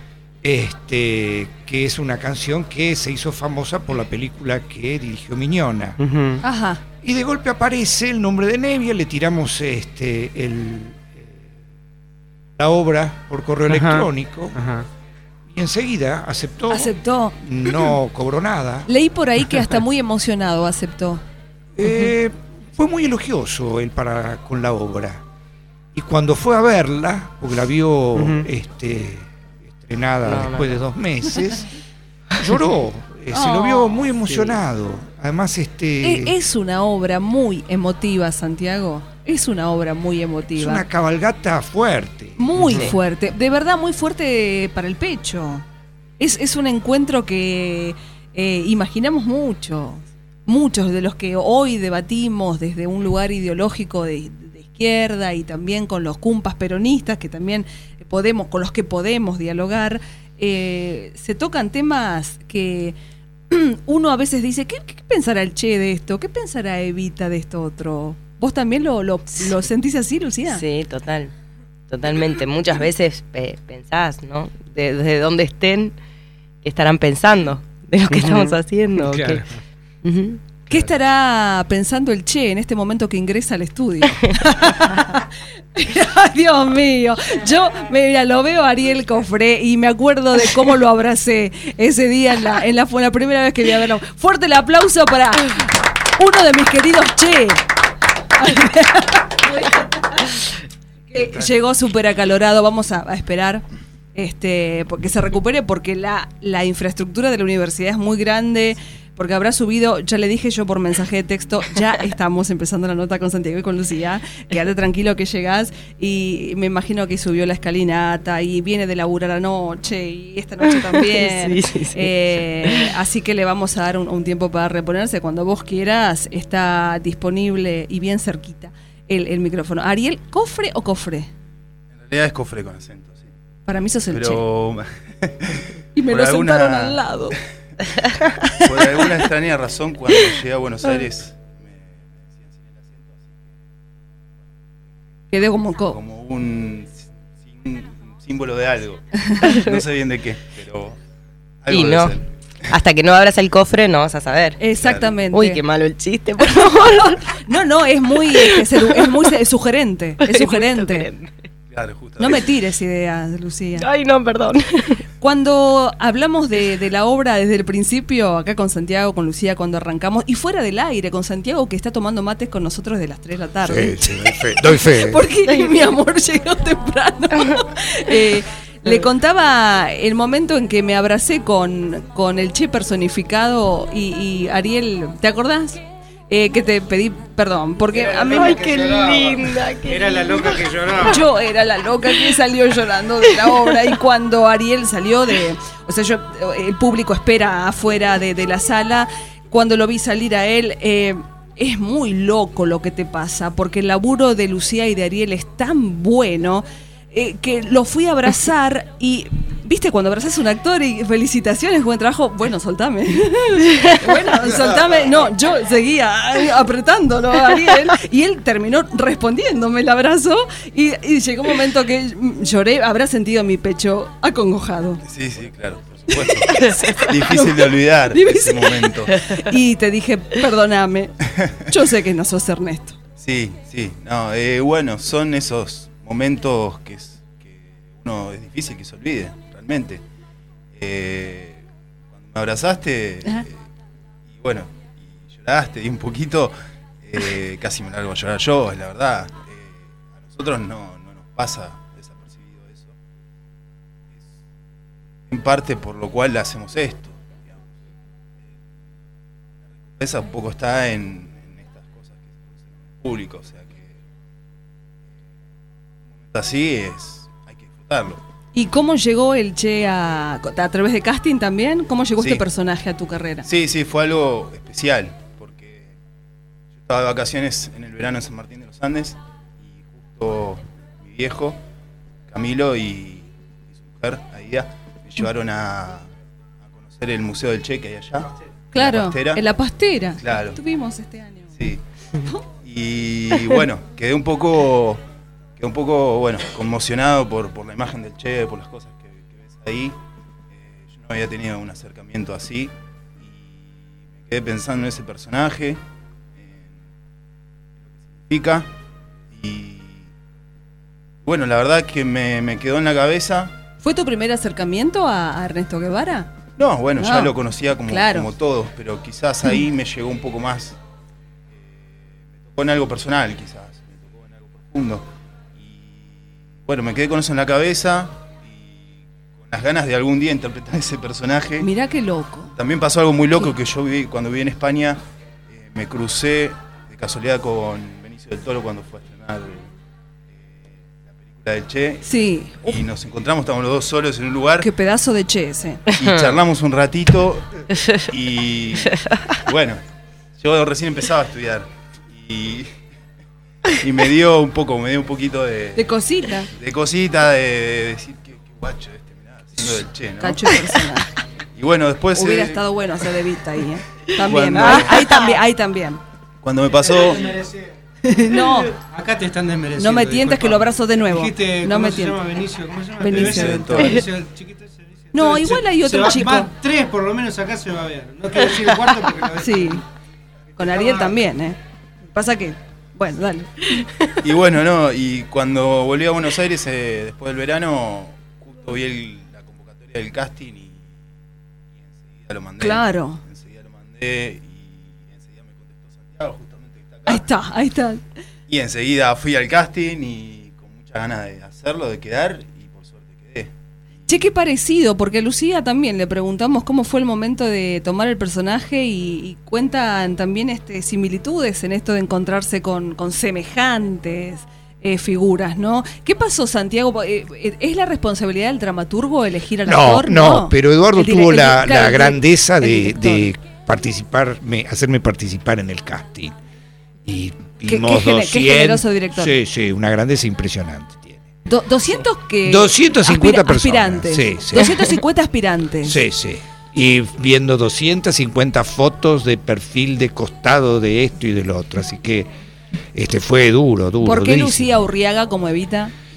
Este, que es una canción que se hizo famosa por la película que dirigió Miñona. Ujú. Ajá. Y de golpe aparece el nombre de Nevia, le tiramos este el eh, la obra por correo Ajá, electrónico ajá. y enseguida aceptó, Aceptó. no cobró nada. Leí por ahí que hasta muy emocionado aceptó. Eh, fue muy elogioso él para con la obra. Y cuando fue a verla, porque la vio Ujú. este, estrenada No, no, después no. de dos meses, lloró, eh, se lo Oh, vio muy emocionado. Además, este E- Es una obra muy emotiva, Santiago. Es una obra muy es emotiva. una cabalgata fuerte. Muy Sí. fuerte, de verdad muy fuerte para el pecho. Es, es un encuentro que eh, imaginamos mucho, muchos de los que hoy debatimos desde un lugar ideológico de, de izquierda y también con los cumpas peronistas que también podemos, con los que podemos dialogar, eh, se tocan temas que uno a veces dice, ¿qué, qué pensará el Che de esto? ¿Qué pensará Evita de esto otro? ¿Vos también lo, lo, lo sentís así, Lucía? Sí, total. Totalmente. Muchas veces pe- pensás, ¿no? De- Desde dónde estén, ¿qué estarán pensando de lo que Ujú. estamos haciendo? Claro. ¿Qué? Ujú. ¿Qué estará pensando el Che en este momento que ingresa al estudio? Ay, Dios mío, yo mira, lo veo a Ariel Cofré y me acuerdo de cómo lo abracé ese día en la, en la, fue la primera vez que vi a verlo. Fuerte el aplauso para uno de mis queridos Che. Que llegó súper acalorado, vamos a, a esperar este, porque se recupere, porque la, la infraestructura de la universidad es muy grande, porque habrá subido, ya le dije yo por mensaje de texto, ya estamos empezando la nota con Santiago y con Lucía, quédate tranquilo que llegás, y me imagino que subió la escalinata y viene de laburar anoche y esta noche también. Sí, sí, sí. Eh, así que le vamos a dar un, un tiempo para reponerse, cuando vos quieras, está disponible y bien cerquita el, el micrófono. Ariel, ¿cofre o cofre? En realidad es cofre con acento, sí. Para mí sos el Pero... Che. Y me por lo alguna- sentaron al lado. Por alguna extraña razón, cuando llegué a Buenos Aires, Quedé como co. como un, sí- un símbolo de algo. No sé bien de qué, pero algo Y debe no. ser. Hasta que no abras el cofre no vas a saber. Exactamente. Uy, qué malo el chiste, por favor. No, no, es muy, es, es muy es sugerente. Es sugerente. Claro, justo. No me tires ideas, Lucía. Ay, no, perdón. Cuando hablamos de, de la obra desde el principio, acá con Santiago, con Lucía, cuando arrancamos, y fuera del aire, con Santiago, que está tomando mates con nosotros de las tres de la tarde. Sí, sí, doy fe. Doy fe. Porque mi amor llegó temprano. eh, le contaba el momento en que me abracé con, con el Che personificado y, y Ariel, ¿te acordás? Eh, que te pedí perdón, porque a mí... Ay, qué linda. Qué era la loca que lloraba. Yo era la loca que salió llorando de la obra, y cuando Ariel salió de... O sea, yo el público espera afuera de, de la sala, cuando lo vi salir a él... Eh, es muy loco lo que te pasa, porque el laburo de Lucía y de Ariel es tan bueno eh, que lo fui a abrazar y... ¿Viste cuando abrazás a un actor y felicitaciones, buen trabajo? Bueno, soltame. Bueno, soltame. No, yo seguía apretándolo a Ariel y él terminó respondiéndome el abrazo y, y llegó un momento que lloré, habrá sentido mi pecho acongojado. Sí, sí, claro, por supuesto. Difícil de olvidar ese momento. Y te dije, perdóname, yo sé que no sos Ernesto. Sí, sí. No, eh, bueno, son esos momentos que, es, que uno es difícil que se olvide. Realmente. Eh, cuando me abrazaste eh, y bueno, y lloraste y un poquito, eh, casi me largo a llorar yo, es la verdad. Eh, a nosotros no, no nos pasa desapercibido eso. Es en parte por lo cual hacemos esto. Digamos. La recompensa un poco está en, en estas cosas que se producen en el público, o sea que un momento así es, hay que disfrutarlo. ¿Y cómo llegó el Che a, a través de casting también? ¿Cómo llegó Sí. este personaje a tu carrera? Sí, sí, fue algo especial, porque yo estaba de vacaciones en el verano en San Martín de los Andes y justo mi viejo, Camilo y, y su mujer, Aida, me llevaron a, a conocer el Museo del Che que hay allá. Claro, en la Pastera. en la Pastera. Claro. Tuvimos este año. Sí. Y bueno, quedé un poco... Quedé un poco, bueno, conmocionado por, por la imagen del Che, por las cosas que, que ves ahí. Eh, yo no había tenido un acercamiento así y me quedé pensando en ese personaje, en lo que significa. Y bueno, la verdad que me, me quedó en la cabeza. ¿Fue tu primer acercamiento a, a Ernesto Guevara? No, bueno, No. ya lo conocía como, Claro. como todos, pero quizás ahí me llegó un poco más. Eh, me tocó en algo personal, quizás, me tocó en algo profundo. Bueno, me quedé con eso en la cabeza y con las ganas de algún día interpretar ese personaje. Mirá qué loco. También pasó algo muy loco que yo viví cuando viví en España. Eh, me crucé de casualidad con Benicio del Toro cuando fue a estrenar eh, la película del Che. Sí. Y nos encontramos, estábamos los dos solos en un lugar. Qué pedazo de Che ese. Y charlamos un ratito y bueno, yo recién empezaba a estudiar y... Y me dio un poco, me dio un poquito de... De cosita. De cosita, de, de decir, qué, qué guacho este, mirá, siendo del Che, ¿no? Cacho de personaje. Y bueno, después... Hubiera eh, estado bueno hacer de Vita ahí, ¿eh? También, Cuando- ah, ahí también, ahí también. Cuando me pasó... No. Acá te están desmereciendo. No me tientes que lo abrazo de nuevo. Dijiste, No ¿cómo me se tientes. llama Benicio? ¿Cómo se llama? Benicio del Toro. Benicio del chiquito ese, Benicio del No, Toro. igual Se- hay otro se va- chico. van tres por lo menos acá se va a ver. No quiero decir el cuarto porque lo ves. Sí. Con Ariel también, ¿eh? Pasa que... Bueno, dale. Y bueno, no, y cuando volví a Buenos Aires eh, después del verano, justo vi el- la convocatoria del casting y, y enseguida lo mandé. Claro. Enseguida lo mandé y enseguida me contestó Santiago, justamente que está acá. Ahí está, ahí está. Y enseguida fui al casting y con muchas ganas de hacerlo, de quedar, y por suerte quedé. Che, qué parecido, porque a Lucía también le preguntamos cómo fue el momento de tomar el personaje y, y cuentan también este, similitudes en esto de encontrarse con, con semejantes eh, figuras, ¿no? ¿Qué pasó, Santiago? Eh, eh, ¿Es la responsabilidad del dramaturgo elegir al No, actor? no, pero Eduardo El dire- tuvo el- la, claro, la el- grandeza el de, director. de participarme, hacerme participar en el casting. Y Qué- vimos qué gene- qué doscientos, generoso director. Sí, sí, una grandeza impresionante. Do- doscientos que doscientos cincuenta aspira- personas, aspirantes. sí, sí. doscientos cincuenta aspirantes. Sí, sí. Y viendo doscientas cincuenta fotos de perfil de costado de esto y del otro. Así que este fue duro, duro. ¿Por qué durísimo. Lucía Urriaga como Evita?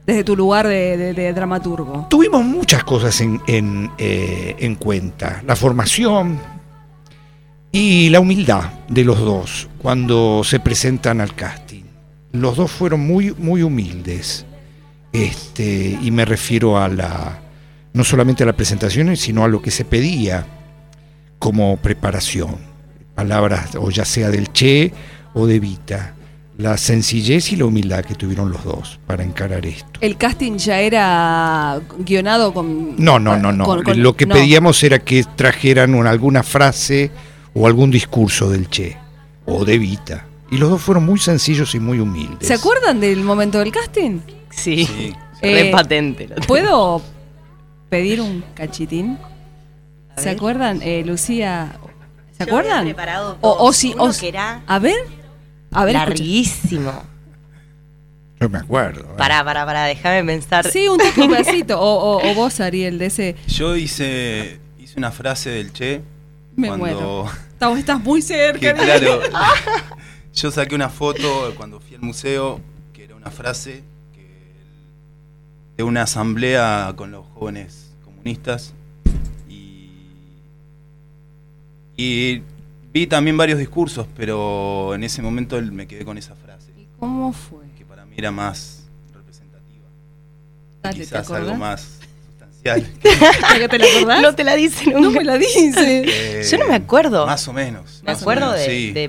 desde tu lugar de, de, de dramaturgo. Tuvimos muchas cosas en, en, eh, en cuenta. La formación y la humildad de los dos cuando se presentan al casting. Los dos fueron muy, muy humildes. Este, y me refiero a la, no solamente a la presentación, sino a lo que se pedía como preparación. Palabras, o ya sea del Che o de Evita. La sencillez y la humildad que tuvieron los dos para encarar esto. ¿El casting ya era guionado con...? No, no, no, no. Con, con, lo que no. pedíamos era que trajeran una, alguna frase o algún discurso del Che o de Evita. Y los dos fueron muy sencillos y muy humildes. ¿Se acuerdan del momento del casting? Sí, sí. Eh, re patente. ¿Puedo pedir un cachitín? ¿Se acuerdan, eh, Lucía? ¿Se Yo acuerdan? Preparado o, o si, o, que era a ver... A ver, larguísimo. Yo me acuerdo. ¿eh? Pará, pará, pará, déjame pensar. Sí, un toque, un pedacito. O, o, o vos, Ariel, de ese. Yo hice, hice una frase del Che. Me cuando... muero. Estás, estás muy cerca. Que, claro. Yo saqué una foto cuando fui al museo, que era una frase que, de una asamblea con los jóvenes comunistas. Y. Y. Vi también varios discursos, pero en ese momento me quedé con esa frase. ¿Y cómo fue? Que para mí era más representativa. Dale, quizás ¿te algo más sustancial. ¿Que te la acordás? No te la dice nunca. No me la dice. Eh, Yo no me acuerdo. Más o menos. Me más acuerdo o menos, de... sí. de...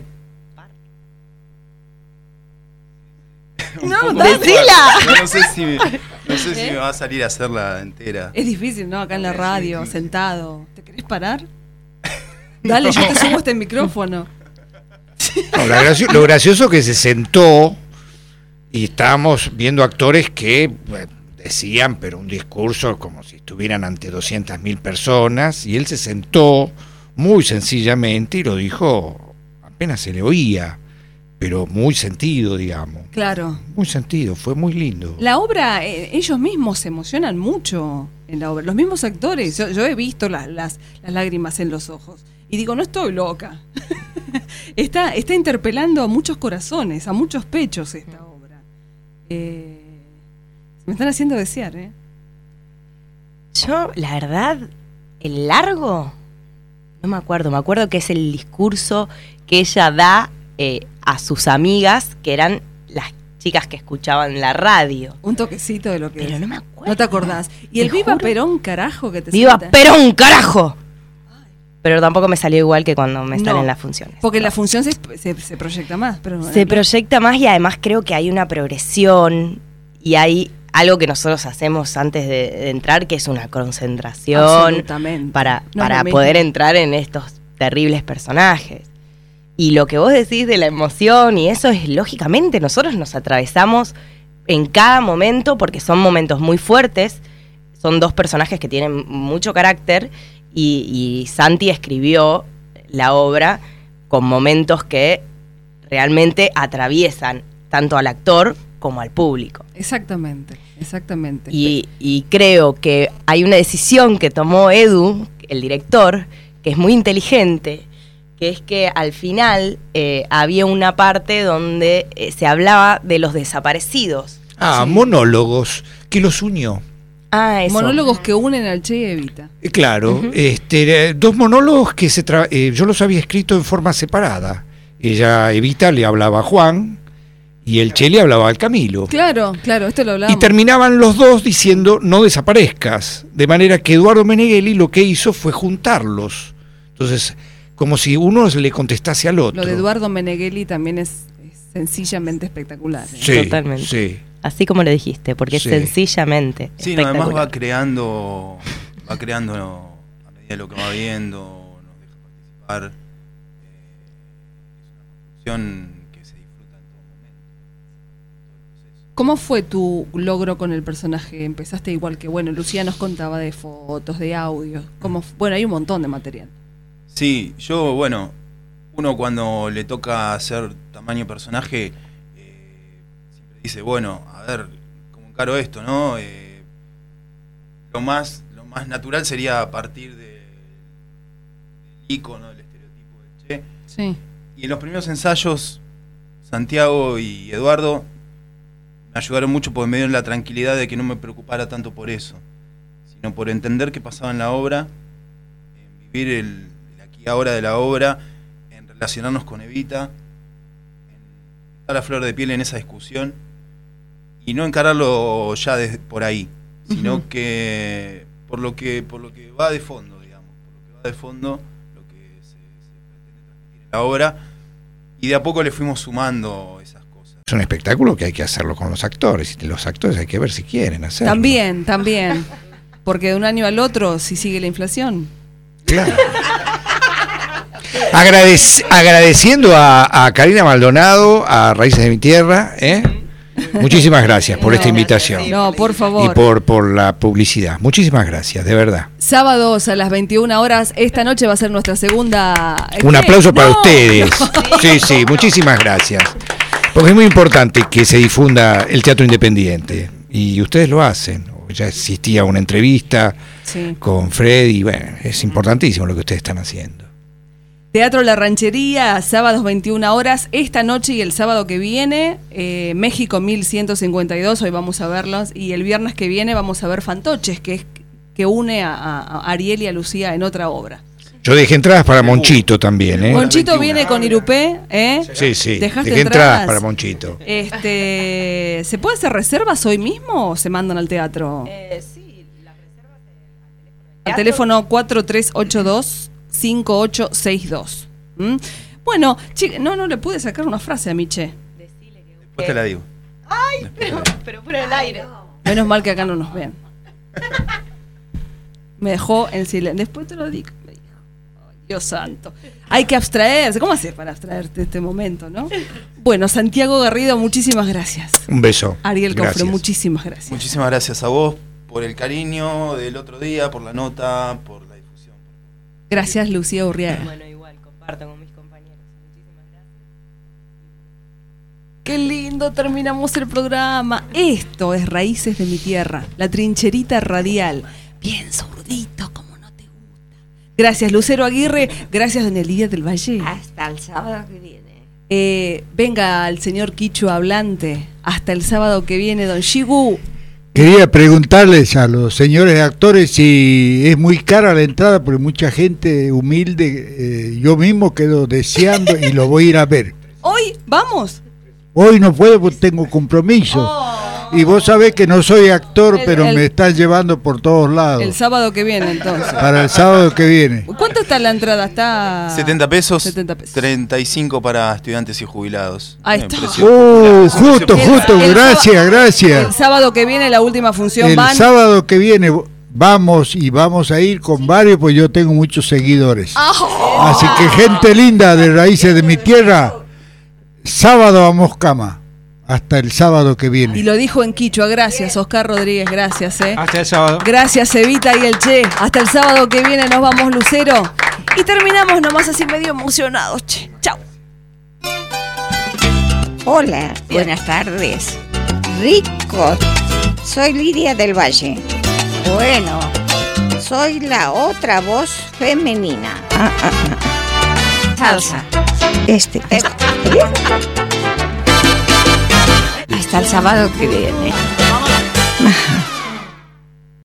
No, decila. No, no sé si, me, no sé si ¿Eh? me va a salir a hacerla entera. Es difícil, ¿no? Acá en la radio, sentado. ¿Te querés parar? Dale, no. Yo te subo este micrófono. No, lo, gracio, lo gracioso es que se sentó y estábamos viendo actores que bueno, decían, pero un discurso como si estuvieran ante doscientas mil personas, y él se sentó muy sencillamente y lo dijo, apenas se le oía, pero muy sentido, digamos. Claro. Muy sentido, fue muy lindo. La obra, eh, ellos mismos se emocionan mucho en la obra, los mismos actores. Yo, yo he visto las, las, las lágrimas en los ojos. Y digo, no estoy loca. está, está interpelando a muchos corazones, a muchos pechos esta obra. Eh, me están haciendo desear, ¿eh? Yo, la verdad, el largo, no me acuerdo. Me acuerdo que es el discurso que ella da eh, a sus amigas, que eran las chicas que escuchaban la radio. Un toquecito de lo que... Pero no me acuerdo. No te acordás. Y el Viva Perón, carajo, que te ¡Viva Perón, carajo! Pero tampoco me salió igual que cuando me están no, en las funciones. Porque en la función se, se, se proyecta más. Pero no, se no. proyecta más y además creo que hay una progresión y hay algo que nosotros hacemos antes de, de entrar, que es una concentración para, no para poder entrar en estos terribles personajes. Y lo que vos decís de la emoción y eso es, lógicamente, nosotros nos atravesamos en cada momento porque son momentos muy fuertes, son dos personajes que tienen mucho carácter. Y, y Santi escribió la obra con momentos que realmente atraviesan tanto al actor como al público. Exactamente, exactamente. Y, y creo que hay una decisión que tomó Edu, el director, que es muy inteligente, que es que al final eh, había una parte donde eh, se hablaba de los desaparecidos. Ah, sí. Monólogos, que los unió. Ah, eso. Monólogos que unen al Che y Evita. Eh, claro, uh-huh. este, dos monólogos que se tra- eh, yo los había escrito en forma separada. Ella, Evita, le hablaba a Juan y el Che le hablaba al Camilo. Claro, claro, esto lo hablábamos. Y terminaban los dos diciendo no desaparezcas. De manera que Eduardo Meneghelli lo que hizo fue juntarlos. Entonces, como si uno le contestase al otro. Lo de Eduardo Meneghelli también es, es sencillamente espectacular. ¿eh? Sí, totalmente. Sí. Así como lo dijiste, porque sí. es sencillamente sí, no, además va creando, va creando no, a medida de lo que va viendo, nos deja participar. Eh, es una construcción que se disfruta en todo momento. ¿Cómo fue tu logro con el personaje? Empezaste igual que, bueno, Lucía nos contaba de fotos, de audios. ¿Cómo, bueno, hay un montón de material. Sí, yo, bueno, uno cuando le toca hacer tamaño personaje, dice, bueno, a ver, ¿cómo encaro esto, no? Eh, lo más lo más natural sería a partir de, del ícono, del estereotipo del Che. Sí. Y en los primeros ensayos, Santiago y Eduardo me ayudaron mucho porque me dieron la tranquilidad de que no me preocupara tanto por eso, sino por entender qué pasaba en la obra, en vivir el, el aquí y ahora de la obra, en relacionarnos con Evita, en estar a flor de piel en esa discusión y no encararlo ya de, por ahí, sino uh-huh. que por lo que por lo que va de fondo, digamos, por lo que va de fondo, lo que se, se pretende transmitir en la obra, y de a poco le fuimos sumando esas cosas. Es un espectáculo que hay que hacerlo con los actores, y los actores hay que ver si quieren hacerlo. También, también, porque de un año al otro, si sigue la inflación. Claro. Agradec- agradeciendo a, a Karina Maldonado, a Raíces de mi Tierra, ¿eh? Muchísimas gracias por no, esta invitación. No, por favor. Y por, por la publicidad. Muchísimas gracias, de verdad. Sábados a las veintiuna horas. Esta noche va a ser nuestra segunda... Un ¿Qué? aplauso para no, ustedes. No. Sí, sí, muchísimas gracias. Porque es muy importante que se difunda el teatro independiente. Y ustedes lo hacen. Ya existía una entrevista sí. con Freddy. Bueno, es importantísimo lo que ustedes están haciendo. Teatro La Ranchería, sábados veintiuna horas, esta noche y el sábado que viene, eh, México mil ciento cincuenta y dos, hoy vamos a verlos, y el viernes que viene vamos a ver Fantoches, que es que une a, a Ariel y a Lucía en otra obra. Yo dejé entradas para Monchito también, ¿eh? Monchito viene con Irupé, ¿eh? Sí, sí, ¿dejaste dejé entradas? entradas para Monchito. Este, ¿se puede hacer reservas hoy mismo o se mandan al teatro? Eh, sí, las reservas al teléfono. Al teléfono cuatro tres ocho dos cinco ocho seis dos. ¿Mm? Bueno, chica, no, no le pude sacar una frase a Miche. Después te la digo. Ay, pero, pero por el aire. Menos mal que acá no nos ven. Me dejó en silencio. Después te lo digo. Me dijo, ay, Dios santo. Hay que abstraerse. ¿Cómo haces para abstraerte este momento, no? Bueno, Santiago Garrido, muchísimas gracias. Un beso. Ariel Cofre, Gracias. muchísimas gracias. Muchísimas gracias a vos por el cariño del otro día, por la nota, por la difusión. Gracias, Lucía Urriaga. Bueno, igual, comparto con mis compañeros. Muchísimas gracias. Qué lindo, terminamos el programa. Esto es Raíces de mi Tierra, la trincherita radial. Bien zurdito, como no te gusta. Gracias, Lucero Aguirre. Gracias, doña Lidia del Valle. Hasta el sábado que viene. Eh, venga el señor Quicho hablante. Hasta el sábado que viene, don Shigu. Quería preguntarles a los señores actores si es muy cara la entrada, porque mucha gente humilde, eh, yo mismo quedo deseando y lo voy a ir a ver. Hoy, vamos. Hoy no puedo porque tengo compromiso. Oh. Y vos sabés que no soy actor, El- pero el- me están llevando por todos lados. El sábado que viene, entonces. Para el sábado que viene. ¿Cuánto está la entrada? Está setenta pesos, setenta pesos. treinta y cinco para estudiantes y jubilados. Ahí Eh, está. precio Uh, popular. justo, El- justo, el gracias, sábado- gracias. El sábado que viene, la última función El van. sábado que viene vamos y vamos a ir con varios, pues yo tengo muchos seguidores. Ah. Así que gente linda de Raíces de mi Tierra, sábado vamos cama. Hasta el sábado que viene. Y lo dijo en Quichua. Gracias, Oscar Rodríguez. Gracias, eh. Hasta el sábado. Gracias, Evita y el Che. Hasta el sábado que viene nos vamos, Lucero. Y terminamos nomás así medio emocionados, Che. Chau. Hola, buenas tardes. Rico, soy Lidia del Valle. Bueno, soy la otra voz femenina. Ah, ah, ah. Salsa. Este, este. Hasta el sábado que viene.